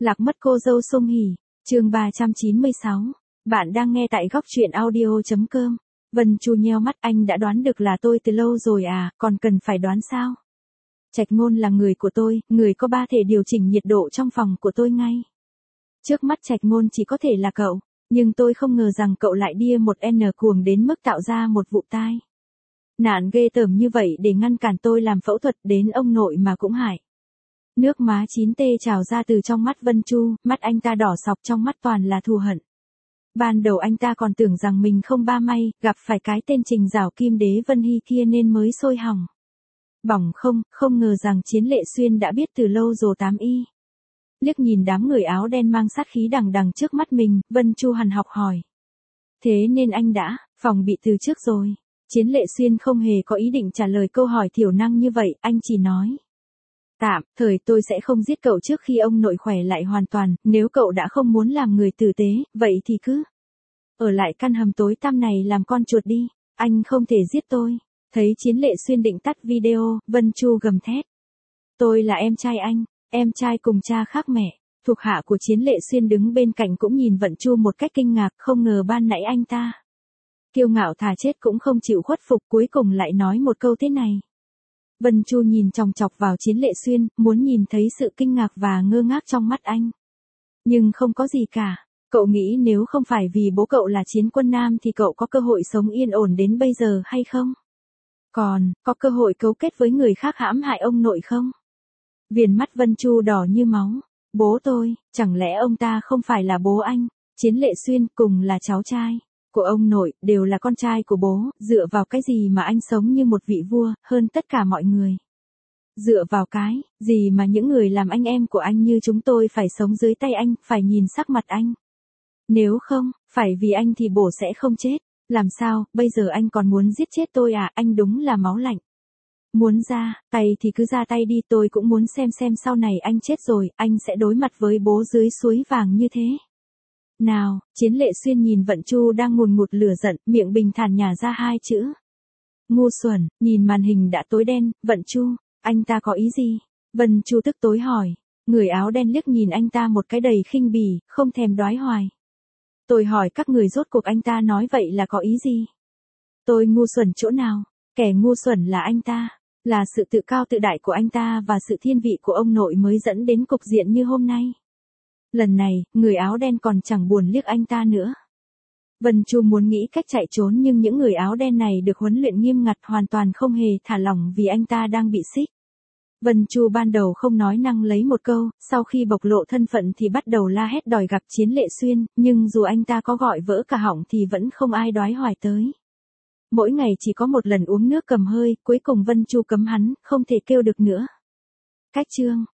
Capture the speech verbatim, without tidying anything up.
Lạc mất cô dâu Song Hỷ, chương ba trăm chín mươi sáu. Bạn đang nghe tại góc truyện audio chấm com. Vân Chu nheo mắt, anh đã đoán được là tôi từ lâu rồi à, còn cần phải đoán sao? Trạch Ngôn là người của tôi, người có ba thể điều chỉnh nhiệt độ trong phòng của tôi ngay. Trước mắt Trạch Ngôn chỉ có thể là cậu, nhưng tôi không ngờ rằng cậu lại đia một N cuồng đến mức tạo ra một vụ tai nạn ghê tởm như vậy để ngăn cản tôi làm phẫu thuật, đến ông nội mà cũng hại. Nước má chín tê trào ra từ trong mắt Vân Chu, mắt anh ta đỏ sọc, trong mắt toàn là thù hận. Ban đầu anh ta còn tưởng rằng mình không ba may, gặp phải cái tên Trình Giảo Kim Đế Vân Hy kia nên mới sôi hỏng bỏng không, không ngờ rằng Chiến Lệ Xuyên đã biết từ lâu rồi tám y. Liếc nhìn đám người áo đen mang sát khí đằng đằng trước mắt mình, Vân Chu hằn học hỏi. Thế nên anh đã phòng bị từ trước rồi. Chiến Lệ Xuyên không hề có ý định trả lời câu hỏi thiểu năng như vậy, anh chỉ nói. Tạm thời tôi sẽ không giết cậu trước khi ông nội khỏe lại hoàn toàn, nếu cậu đã không muốn làm người tử tế, vậy thì cứ ở lại căn hầm tối tăm này làm con chuột đi, anh không thể giết tôi. Thấy Chiến Lệ Xuyên định tắt video, Vân Chu gầm thét. Tôi là em trai anh, em trai cùng cha khác mẹ. Thuộc hạ của Chiến Lệ Xuyên đứng bên cạnh cũng nhìn Vân Chu một cách kinh ngạc, không ngờ ban nãy anh ta kiêu ngạo thà chết cũng không chịu khuất phục, cuối cùng lại nói một câu thế này. Vân Chu nhìn chòng chọc vào Chiến Lệ Xuyên, muốn nhìn thấy sự kinh ngạc và ngơ ngác trong mắt anh. Nhưng không có gì cả. Cậu nghĩ nếu không phải vì bố cậu là chiến quân nam thì cậu có cơ hội sống yên ổn đến bây giờ hay không? Còn, có cơ hội cấu kết với người khác hãm hại ông nội không? Viền mắt Vân Chu đỏ như máu. Bố tôi, chẳng lẽ ông ta không phải là bố anh? Chiến Lệ Xuyên cùng là cháu trai của ông nội, đều là con trai của bố, dựa vào cái gì mà anh sống như một vị vua, hơn tất cả mọi người? Dựa vào cái gì mà những người làm anh em của anh như chúng tôi phải sống dưới tay anh, phải nhìn sắc mặt anh? Nếu không, phải vì anh thì bổ sẽ không chết. Làm sao, bây giờ anh còn muốn giết chết tôi à, anh đúng là máu lạnh. Muốn ra tay thì cứ ra tay đi, tôi cũng muốn xem xem sau này anh chết rồi, anh sẽ đối mặt với bố dưới suối vàng như thế nào? Chiến Lệ Xuyên nhìn Vân Chu đang ngùn ngụt lửa giận, miệng bình thản nhả ra hai chữ. Ngu xuẩn. Nhìn màn hình đã tối đen, Vân Chu, anh ta có ý gì? Vân Chu tức tối hỏi. Người áo đen liếc nhìn anh ta một cái đầy khinh bỉ, không thèm đoái hoài. Tôi hỏi các người rốt cuộc anh ta nói vậy là có ý gì? Tôi ngu xuẩn chỗ nào? Kẻ ngu xuẩn là anh ta. Là sự tự cao tự đại của anh ta và sự thiên vị của ông nội mới dẫn đến cục diện như hôm nay. Lần này, người áo đen còn chẳng buồn liếc anh ta nữa. Vân Chu muốn nghĩ cách chạy trốn nhưng những người áo đen này được huấn luyện nghiêm ngặt, hoàn toàn không hề thả lỏng vì anh ta đang bị xích. Vân Chu ban đầu không nói năng lấy một câu, sau khi bộc lộ thân phận thì bắt đầu la hét đòi gặp Chiến Lệ Xuyên, nhưng dù anh ta có gọi vỡ cả họng thì vẫn không ai đoái hoài tới. Mỗi ngày chỉ có một lần uống nước cầm hơi, cuối cùng Vân Chu cấm hắn, không thể kêu được nữa. Cách chương